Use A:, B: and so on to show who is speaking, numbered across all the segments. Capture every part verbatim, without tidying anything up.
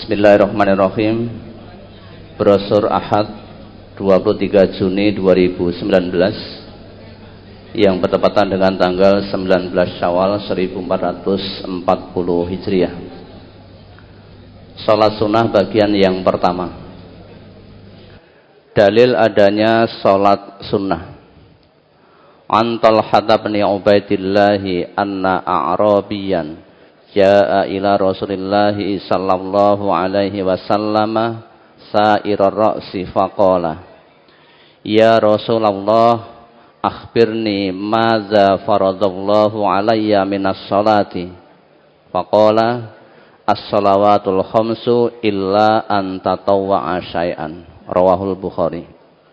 A: Bismillahirrahmanirrahim. Brosur Ahad dua puluh tiga Juni dua ribu sembilan belas yang bertepatan dengan tanggal sembilan belas Syawal seribu empat ratus empat puluh Hijriah. Salat sunnah bagian yang pertama. Dalil adanya salat sunnah. An Talhah bin Ubaidillah anna a'rabiyan jaa ila Rasulillah sallallahu alaihi wasallam sa'irar ra'si faqala ya Rasulullah akhbirni madza faradallahu alayya minas salati faqala as-salawatul khamsu illa an tatawwa'a syai'an. Rawahul Bukhari.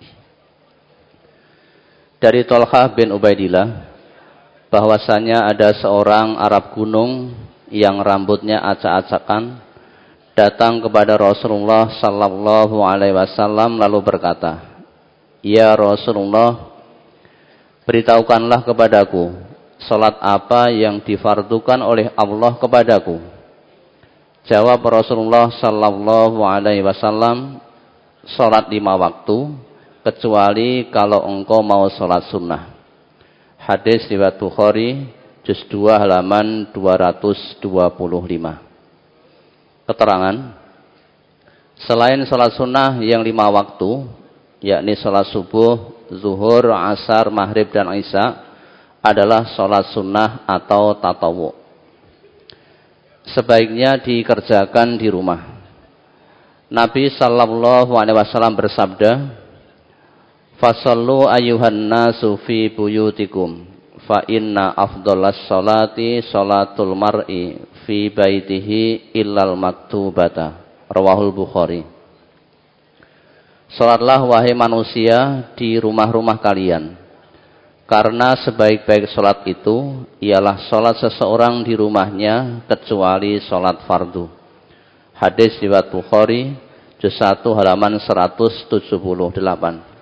A: Dari Talhah bin Ubaidillah bahwasanya ada seorang Arab gunung yang rambutnya acak-acakan datang kepada Rasulullah sallallahu alaihi wasallam lalu berkata, "Ya Rasulullah, beritahukanlah kepadaku salat apa yang difardukan oleh Allah kepadaku." Jawab Rasulullah sallallahu alaihi wasallam, "Salat lima waktu kecuali kalau engkau mau salat sunnah." Hadis riwayat Bukhari juz dua halaman dua ratus dua puluh lima. Keterangan, selain salat sunnah yang lima waktu, yakni salat subuh, zuhur, asar, maghrib dan isya, adalah salat sunnah atau tatawu. Sebaiknya dikerjakan di rumah. Nabi sallallahu alaihi wasallam bersabda, "Fasallu ayyuhan nasu fi buyutikum, fa inna afdalas salati salatul mar'i fi baitihi illal maktubata." Rawahul Bukhari. Salatlah wahai manusia di rumah-rumah kalian, karena sebaik-baik salat itu ialah salat seseorang di rumahnya kecuali salat fardu. Hadis riwayat Bukhari juz satu halaman seratus tujuh puluh delapan.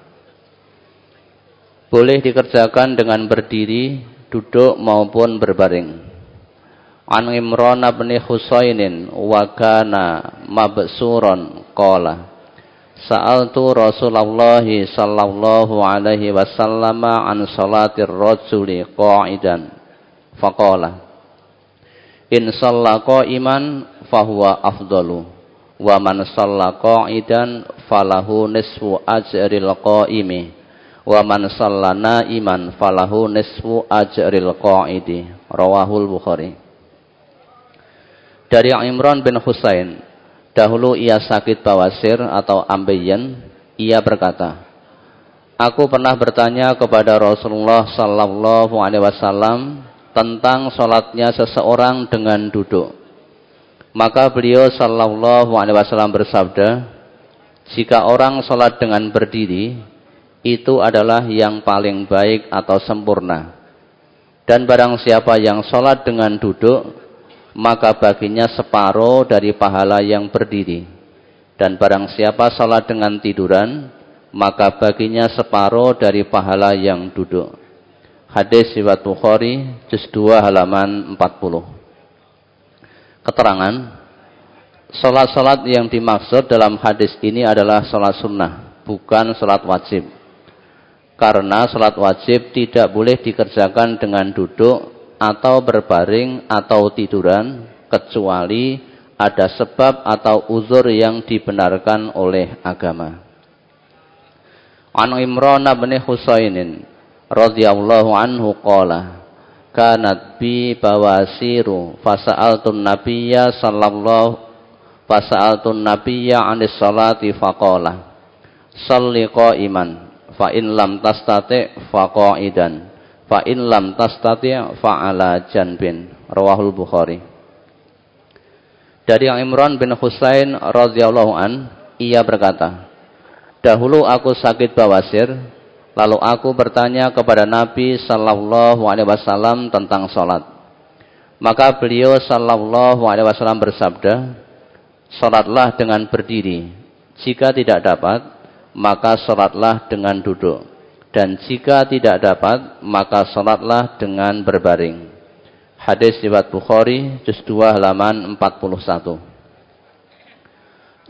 A: Boleh dikerjakan dengan berdiri, duduk maupun berbaring. An Imran bin Husainin wa kana mabsuran qala sa'altu Rasulullah sallallahu alaihi wasallam an salatir rajuli qa'idan faqala in shalla qa'iman fahuwa afdalu wa man shalla qa'idan falahu nisfu ajril qa'imi wa man shallana iman falahu nisfu ajril qa'idi. Rawahul Bukhari. Dari Imran bin Husain, dahulu ia sakit bawasir atau ambeien, ia berkata, aku pernah bertanya kepada Rasulullah sallallahu alaihi wasallam tentang salatnya seseorang dengan duduk. Maka beliau sallallahu alaihi wasallam bersabda, jika orang salat dengan berdiri, itu adalah yang paling baik atau sempurna. Dan barang siapa yang sholat dengan duduk, maka baginya separuh dari pahala yang berdiri. Dan barang siapa sholat dengan tiduran, maka baginya separuh dari pahala yang duduk. Hadis riwayat Bukhari juz dua halaman empat puluh. Keterangan, sholat-sholat yang dimaksud dalam hadis ini adalah sholat sunnah, bukan sholat wajib. Karena salat wajib tidak boleh dikerjakan dengan duduk atau berbaring atau tiduran kecuali ada sebab atau uzur yang dibenarkan oleh agama. An Imran bin Husainin radhiyallahu anhu qala kanat bi bawasiru fasa'altun nabiyya sallallahu fasa'altun nabiyya 'anis salati faqala shalli qa'iman fa in lam tastati' fa qa'idan fa in lam tastati' fa 'ala janbin. Rawahul Bukhari. Dari Imran bin Husain radhiyallahu an, ia berkata, dahulu aku sakit bawasir, lalu aku bertanya kepada Nabi sallallahu alaihi wasallam tentang salat. Maka beliau sallallahu alaihi wasallam bersabda, salatlah dengan berdiri, jika tidak dapat maka salatlah dengan duduk, dan jika tidak dapat maka salatlah dengan berbaring. Hadis riwayat Bukhari juz dua halaman empat puluh satu.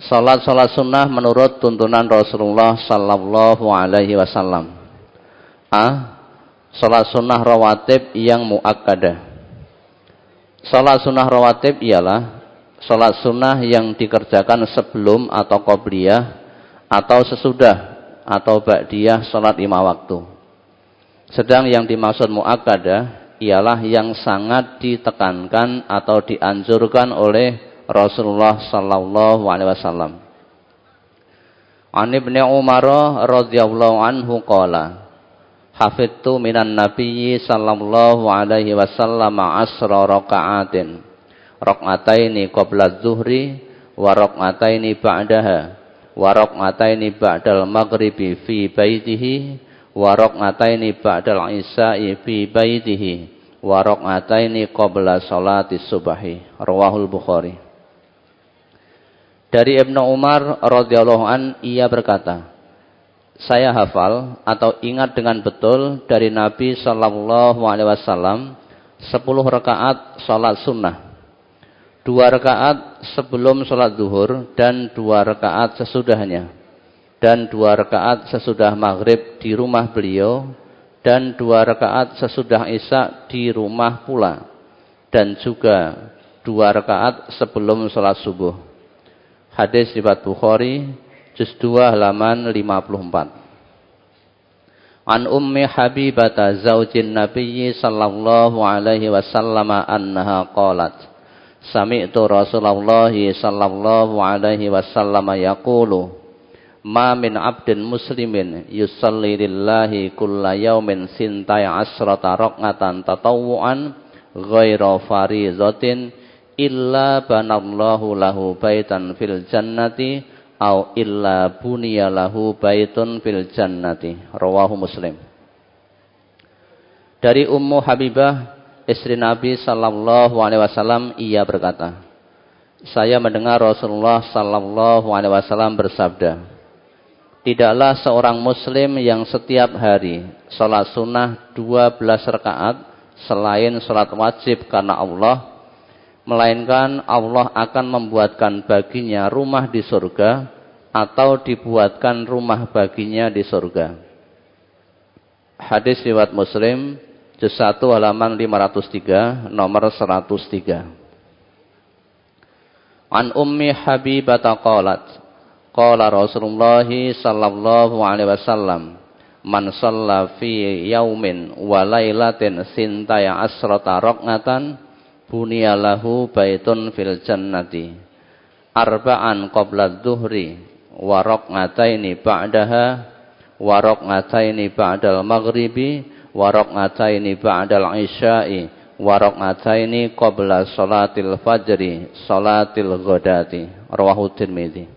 A: Salat-salat sunnah menurut tuntunan Rasulullah sallallahu alaihi wasallam. A. Salat sunnah rawatib yang muakkadah. Salat sunnah rawatib ialah salat sunnah yang dikerjakan sebelum atau qobliyah atau sesudah atau ba'diyah salat lima waktu. Sedang yang dimaksud muakkadah ialah yang sangat ditekankan atau dianjurkan oleh Rasulullah sallallahu alaihi wasallam. An Ibnu Umar radhiyallahu anhu qala hafidtu minan nabiyyi sallallahu alaihi wasallam asra raka'atin rak'ataini qabla adh-dhuhri wa rak'ataini ba'daha wa rak'ataini ba'dal maghribi fi baitihi wa rak'ataini ba'dal isya'i fi baitihi wa rak'ataini qabla salati subhi. Rawahul Bukhari. Dari Ibnu Umar radhiyallahu an, ia berkata, saya hafal atau ingat dengan betul dari Nabi sallallahu alaihi wasallam sepuluh rakaat salat sunnah, dua rakaat sebelum salat zuhur dan dua rakaat sesudahnya, dan dua rakaat sesudah maghrib di rumah beliau, dan dua rakaat sesudah isya di rumah pula, dan juga dua rakaat sebelum salat subuh. Hadis riwayat Bukhari, juz dua halaman lima puluh empat. An Ummi Habibah zaujin Nabiyyi sallallahu alaihi wasallam annaha qalat sami'tu Rasulullah sallallahu alaihi wasallam yaqulu ma min 'abdin muslimin yusalli lillahi kulla yawmin sintai asrata rak'atan tatawwu'an ghaira farizatin illa banallahu lahu baitan fil jannati au illa buniya lahu baitun fil jannati. Rawahu Muslim. Dari Ummu Habibah, istri Nabi sallallahu alaihi wasallam, ia berkata, saya mendengar Rasulullah sallallahu alaihi wasallam bersabda, tidaklah seorang muslim yang setiap hari salat sunnah dua belas rakaat selain salat wajib karena Allah, melainkan Allah akan membuatkan baginya rumah di surga atau dibuatkan rumah baginya di surga. Hadis riwayat Muslim, juz satu halaman lima ratus tiga, nomor seratus tiga. An Ummi Habibah qalat qala Rasulullah sallallahu alaihi wasallam man shalla fi yaumin wa lailatin sintaya asrata rak'atan bunyalahu baitun fil jannati arba'an qabla adh-dhuhri wa rak'ataini ba'daha wa rak'ataini ba'dal maghribi wa rak'ataini ba'dal isya'i wa rak'ataini qabla salatil fajri salatil ghadati. Rawahu Tirmidzi.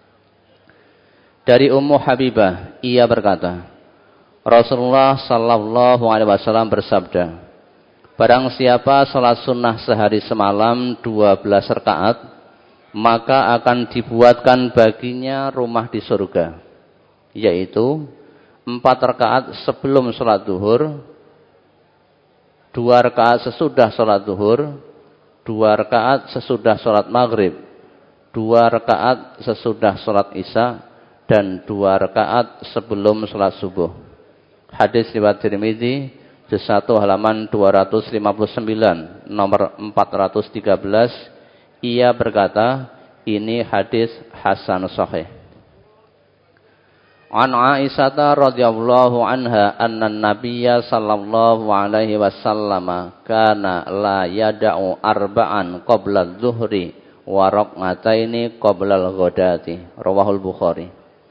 A: Dari Ummu Habibah, ia berkata, Rasulullah sallallahu alaihi wasallam bersabda, barang siapa salat sunnah sehari semalam dua belas rakaat, maka akan dibuatkan baginya rumah di surga, yaitu empat rakaat sebelum salat zuhur, dua rakaat sesudah salat zuhur, dua rakaat sesudah salat maghrib, dua rakaat sesudah salat isya, dan dua rakaat sebelum salat subuh. Hadis riwayat Tirmidzi, juz satu halaman dua ratus lima puluh sembilan, nomor empat ratus tiga belas, ia berkata, ini hadis hasan sahih. An Aisyah radhiyallahu anha anna Nabiyya sallallahu alaihi wasallam kana la yada'u arba'an qabla adh-dhuhri wa rak'ataini qabla al-ghadati. Rawahul Bukhari.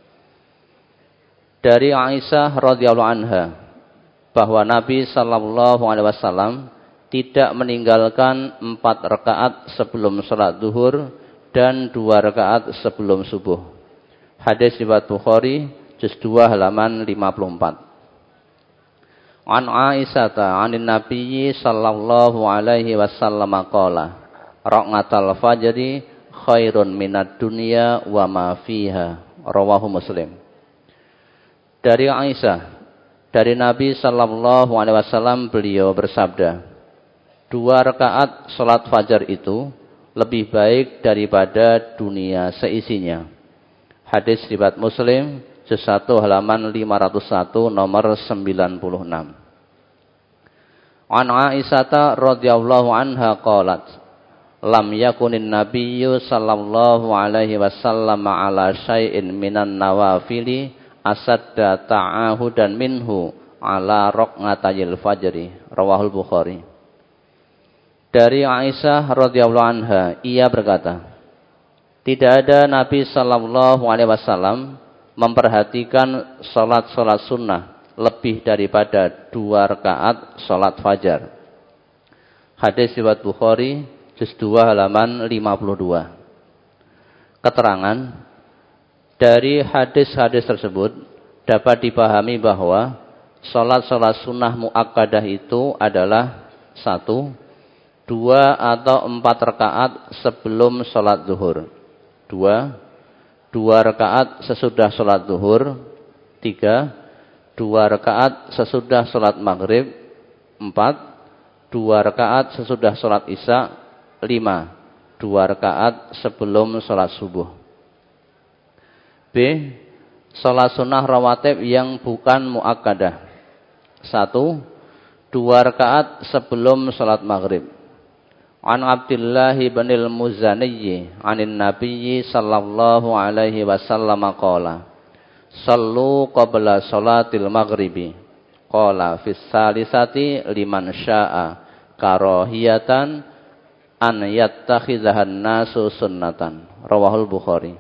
A: Dari Aisyah radhiyallahu anha bahwa Nabi sallallahu alaihi wasallam tidak meninggalkan empat rakaat sebelum salat zuhur dan dua rakaat sebelum subuh. Hadis riwayat Bukhari, juz dua halaman lima puluh empat. An Aisyah 'anin Nabiyyi sallallahu alaihi wasallam qala rak'atul fajri khairun minad dunya wa ma fiha. Rawahu Muslim. Dari Aisyah, dari Nabi sallallahu alaihi wasallam, beliau bersabda, dua rakaat salat fajar itu lebih baik daripada dunia seisinya. Hadis riwayat Muslim, juz satu halaman lima ratus satu nomor sembilan puluh enam. An Aisyah radhiyallahu anha qalat, lam yakunin nabiyyu sallallahu alaihi wasallam ala syai'in minan nawafili asadda ta'ahudan minhu ala raqnatayil fajri. Rawahul Bukhari. Dari Aisyah radhiyallahu anha, ia berkata, tidak ada Nabi sallallahu alaihi wasallam memperhatikan salat-salat sunnah lebih daripada dua rakaat salat fajar. Hadis riwayat Bukhari, juz dua halaman lima puluh dua. Keterangan dari hadis-hadis tersebut dapat dipahami bahwa salat-salat sunnah muakkadah itu adalah satu, dua atau empat rakaat sebelum salat zuhur. Dua, dua rakaat sesudah salat zuhur. Tiga, dua rakaat sesudah salat maghrib. Empat, dua rakaat sesudah salat isya. Lima, dua rakaat sebelum salat subuh. B, salat sunnah rawatib yang bukan muakkadah. Satu, dua rakaat sebelum salat maghrib. An Abdullah bin al-Muzani anin Nabiyyi sallallahu alaihi wasallam qala, sallu qabla salatil maghribi. Qala fis salisati liman syaa'a karahiyatan an yattakhidhahan nasu sunnatan. Rawahul Bukhari.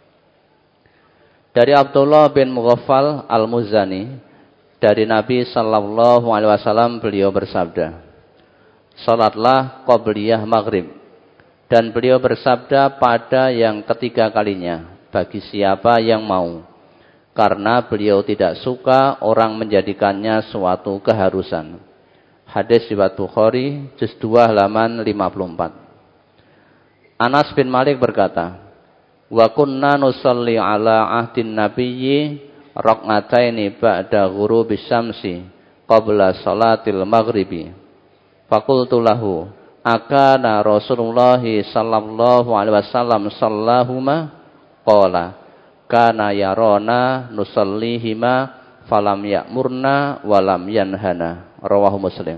A: Dari Abdullah bin Mughaffal al-Muzani, dari Nabi sallallahu alaihi wasallam beliau bersabda, salatlah qabliyah maghrib. Dan beliau bersabda pada yang ketiga kalinya, bagi siapa yang mau. Karena beliau tidak suka orang menjadikannya suatu keharusan. Hadis riwayat Bukhari, juz dua halaman lima puluh empat. Anas bin Malik berkata, wa kunna nusalli ala ahdin nabiyyi raq'ataini ba'da ghurubis syamsi qabla salatil maghribi. Fakultu lahu, akana Rasulullah sallallahu alaihi wasallam sallahuma? Qala, kana yarona nusallihima falam ya'murna walam yanhana. Rawahu Muslim.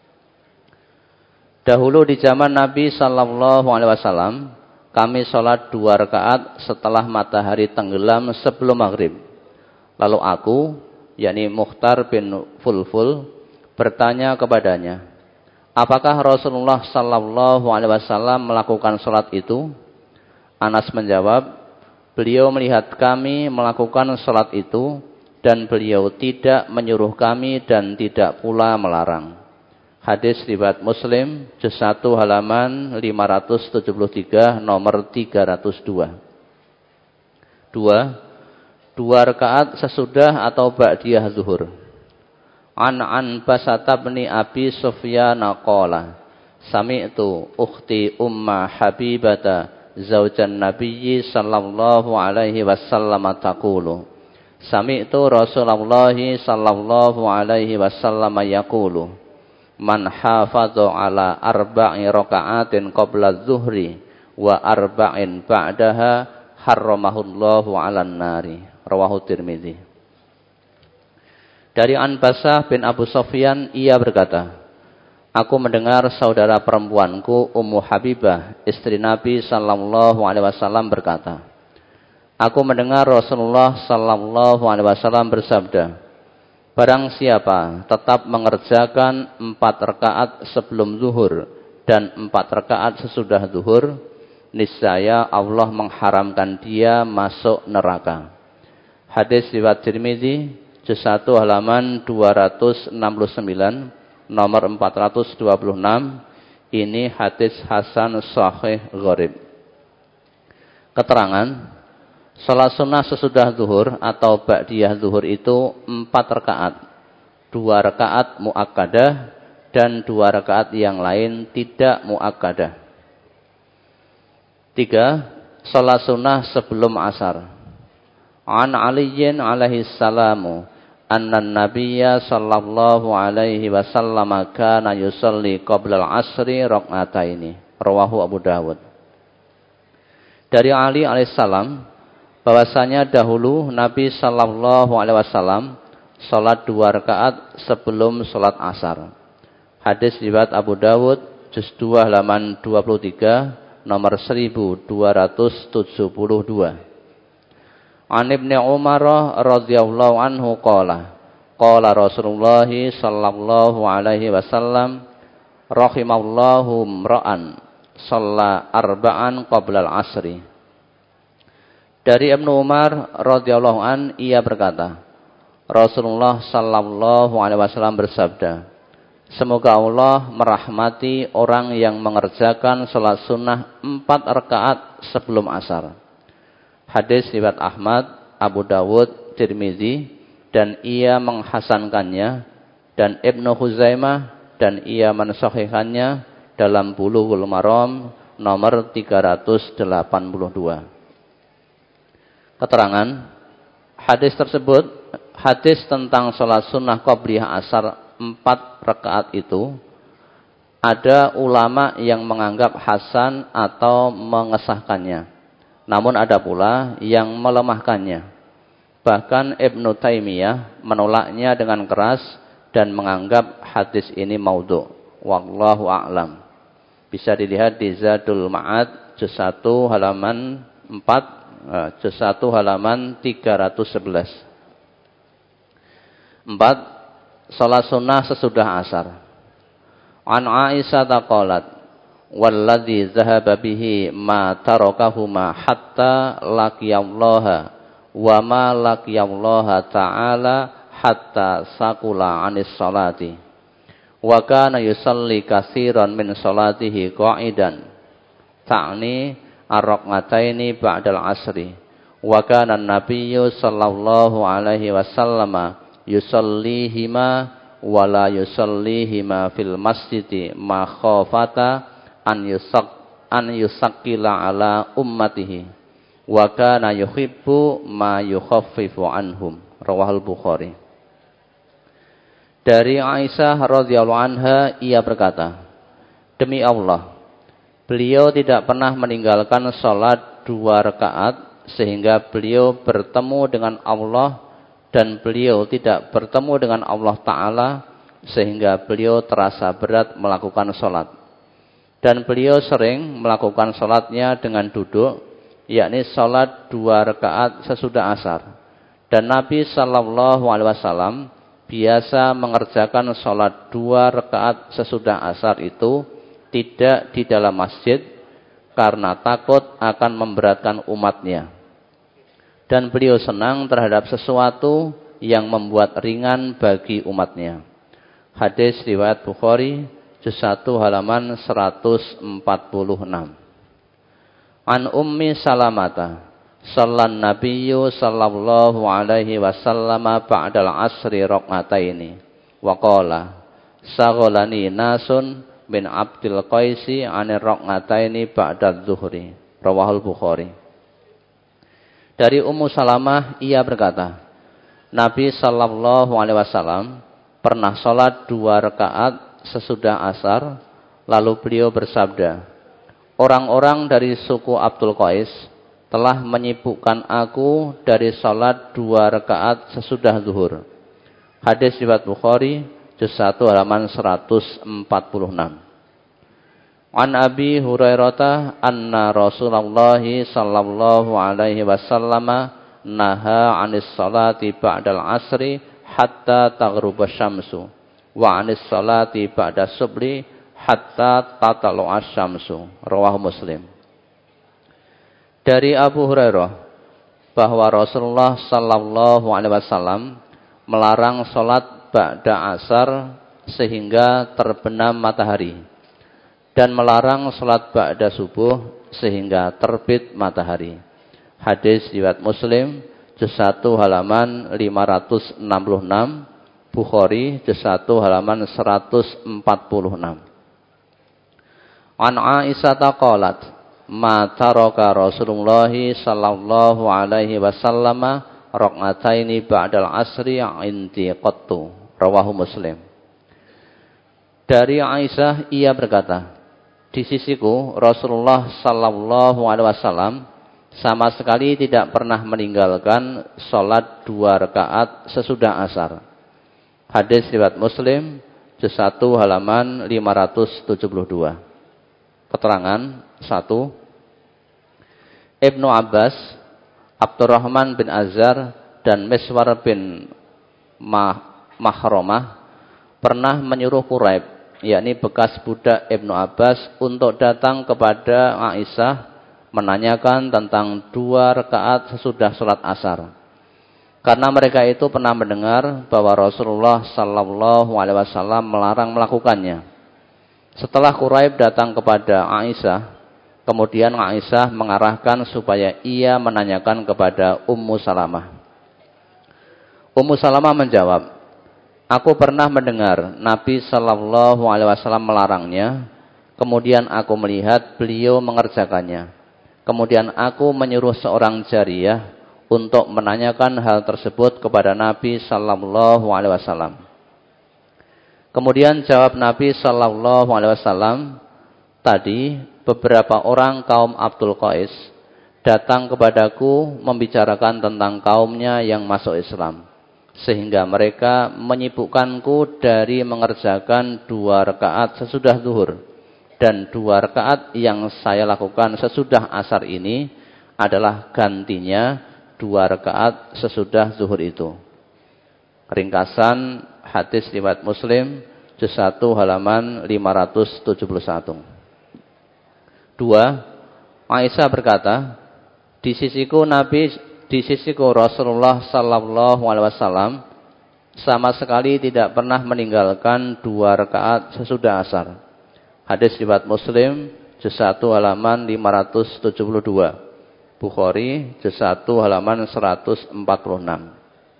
A: Dahulu di zaman Nabi sallallahu alaihi wasallam, kami sholat dua rakaat setelah matahari tenggelam sebelum maghrib. Lalu aku, yakni Mukhtar bin Fulful, bertanya kepadanya, apakah Rasulullah sallallahu alaihi wasallam melakukan sholat itu? Anas menjawab, beliau melihat kami melakukan sholat itu dan beliau tidak menyuruh kami dan tidak pula melarang. Hadis riwayat Muslim, juz satu halaman lima ratus tujuh puluh tiga nomor tiga ratus dua. Dua, dua rakaat sesudah atau ba'diyah zuhur. An an Basata bin Abi Sufyan qala, sami'tu ukhti Umma Habibata zaujan Nabiyyi sallallahu alaihi wasallam taqulu, sami'tu Rasulullah sallallahu alaihi wasallam yaqulu, man hafadha ala arba'i raka'atin qabla adh-dhuhri wa arba'in ba'daha harramahullahu 'alan nari. Rawahu Tirmidzi. Dari Anbasah bin Abu Sufyan, ia berkata, aku mendengar saudara perempuanku Ummu Habibah, istri Nabi sallallahu alaihi wasallam berkata, aku mendengar Rasulullah sallallahu alaihi wasallam bersabda, barang siapa tetap mengerjakan empat rakaat sebelum zuhur dan empat rakaat sesudah zuhur, niscaya Allah mengharamkan dia masuk neraka. Hadis riwayat Tirmidzi, juz satu halaman dua ratus enam puluh sembilan, nomor empat ratus dua puluh enam. Ini hadis hasan sahih gharib. Keterangan, salat sunnah sesudah zuhur atau ba'diyah zuhur itu empat rakaat. Dua rakaat muakkadah dan dua rakaat yang lain tidak muakkadah. Tiga, salat sunnah sebelum asar. An Aliyin alaihi salamu anna nabiyya sallallahu alaihi wasallam kana yusalli qabla al-asri rak'ataini. Rawahu Abu Dawud. Dari Ali alaihissalam bahwasanya dahulu Nabi sallallahu alaihi wasallam salat dua rakaat sebelum salat asar. Hadis riwayat Abu Dawud juz dua halaman dua puluh tiga nomor seribu dua ratus tujuh puluh dua. An Ibnu Umar radhiyallahu anhu qala qala Rasulullah sallallahu alaihi wasallam rahimallahu imra'an shalla arba'an qabla al-'asri. Dari Ibnu Umar radhiyallahu an ia berkata, Rasulullah sallallahu alaihi wasallam bersabda, semoga Allah merahmati orang yang mengerjakan salat sunnah empat rakaat sebelum asar. Hadis riwayat Ahmad, Abu Dawud, Tirmizi dan ia menghasankannya, dan Ibnu Huzaimah dan ia mensahihkannya dalam Bulughul Maram nomor tiga ratus delapan puluh dua. Keterangan hadis tersebut, hadis tentang salat sunnah qabliyah asar empat rakaat itu, ada ulama yang menganggap hasan atau mengesahkannya. Namun ada pula yang melemahkannya. Bahkan Ibnu Taimiyah menolaknya dengan keras dan menganggap hadis ini maudhu'. Wallahu a'lam. Bisa dilihat di Zadul Ma'ad juz satu halaman empat, juz satu halaman tiga ratus sebelas. empat. Salat sunnah sesudah asar. An Aisyah qalat walladzi zahaba bihi ma tarakahuma hatta laqiyallaha wa ma laqiyallaha ta'ala hatta sakula anis salati wa kana yusalli katsiran min salatihi qa'idan ta'ni ar-rak'ataini ba'dal asri wa kana an-nabiyyu sallallahu alaihi wasallam yusallihima wa la yusallihima fil masjidi ma khafata an yusak an yusakkila ala ummatihi wa kana yuhibbu ma yukhaffifu anhum. Rawahul Bukhari. Dari Aisyah radhiyallahu anha ia berkata, demi Allah, beliau tidak pernah meninggalkan salat dua rakaat sehingga beliau bertemu dengan Allah, dan beliau tidak bertemu dengan Allah Ta'ala sehingga beliau terasa berat melakukan salat. Dan beliau sering melakukan salatnya dengan duduk, yakni salat dua rakaat sesudah asar. Dan Nabi sallallahu alaihi wasallam biasa mengerjakan salat dua rakaat sesudah asar itu tidak di dalam masjid karena takut akan memberatkan umatnya. Dan beliau senang terhadap sesuatu yang membuat ringan bagi umatnya. Hadis riwayat Bukhari juz satu halaman seratus empat puluh enam. An Ummi Salamata sallan nabiyyu sallallahu alaihi wasallam ba'dal asri rak'ataini wa qala saghalani nasun bin Abdul Qaisi anir rak'ataini ba'dadz zuhri. Rawahul Bukhari. Dari Ummu Salamah ia berkata, Nabi sallallahu alaihi wasallam pernah salat dua rakaat sesudah asar, lalu beliau bersabda, orang-orang dari suku Abdul Qais telah menyibukkan aku dari salat dua rakaat sesudah zuhur. Hadis riwayat Bukhari juz satu halaman seratus empat puluh enam. An Abi Hurairah anna Rasulullah sallallahu alaihi wasallam naha 'anis salati ba'dal asri hatta taghruba syamsu wa 'anis salati ba'da subhi hatta tatlu asy-syamsu. Rawahu Muslim. Dari Abu Hurairah bahwa Rasulullah sallallahu alaihi wasallam melarang salat ba'da asar sehingga terbenam matahari, dan melarang salat ba'da subuh sehingga terbit matahari. Hadis riwayat Muslim juz satu halaman lima ratus enam puluh enam, Bukhari juz satu halaman seratus empat puluh enam. An Aisyah qalat, ma taraka Rasulullah sallallahu alaihi wasallam rak'ataini ba'dal asri inti qattu. Rawahu Muslim. Dari Aisyah ia berkata, di sisiku Rasulullah sallallahu alaihi wasallam sama sekali tidak pernah meninggalkan sholat dua rakaat sesudah asar. Hadis riwayat Muslim, juz satu halaman lima ratus tujuh puluh dua. Keterangan satu. Ibnu Abbas, Abdurrahman bin Azhar dan Miswar bin Mahromah pernah menyuruh Quraib, yakni bekas budak Ibnu Abbas, untuk datang kepada Aisyah menanyakan tentang dua rakaat sesudah sholat asar. Karena mereka itu pernah mendengar bahwa Rasulullah Sallallahu Alaihi Wasallam melarang melakukannya. Setelah Quraib datang kepada Aisyah, kemudian Aisyah mengarahkan supaya ia menanyakan kepada Ummu Salamah. Ummu Salamah menjawab, aku pernah mendengar Nabi Sallallahu Alaihi Wasallam melarangnya, kemudian aku melihat beliau mengerjakannya. Kemudian aku menyuruh seorang jariyah untuk menanyakan hal tersebut kepada Nabi Sallallahu Alaihi Wasallam. Kemudian jawab Nabi Sallallahu Alaihi Wasallam, tadi beberapa orang kaum Abdul Qais datang kepadaku membicarakan tentang kaumnya yang masuk Islam, sehingga mereka menyibukkanku dari mengerjakan dua rakaat sesudah zuhur. Dan dua rakaat yang saya lakukan sesudah asar ini adalah gantinya dua rakaat sesudah zuhur itu. Ringkasan hadis riwayat Muslim, juz satu halaman lima ratus tujuh puluh satu. Dua, Aisyah berkata, di sisiku Nabi, di sisiku Rasulullah Sallallahu Alaihi Wasallam sama sekali tidak pernah meninggalkan dua rakaat sesudah asar. Hadis riwayat Muslim, juz satu halaman lima ratus tujuh puluh dua. Bukhari, juz satu halaman seratus empat puluh enam.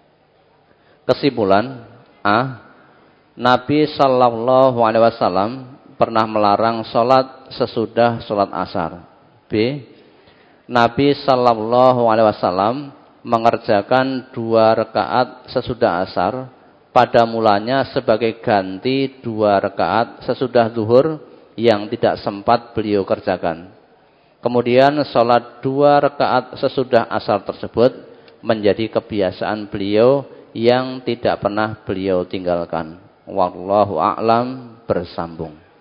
A: Kesimpulan, A. Nabi Sallallahu Alaihi Wasallam pernah melarang sholat sesudah sholat asar. B. Nabi Sallallahu Alaihi Wasallam mengerjakan dua rakaat sesudah asar pada mulanya sebagai ganti dua rakaat sesudah zuhur yang tidak sempat beliau kerjakan. Kemudian sholat dua rakaat sesudah asar tersebut menjadi kebiasaan beliau yang tidak pernah beliau tinggalkan. Wallahu a'lam, bersambung.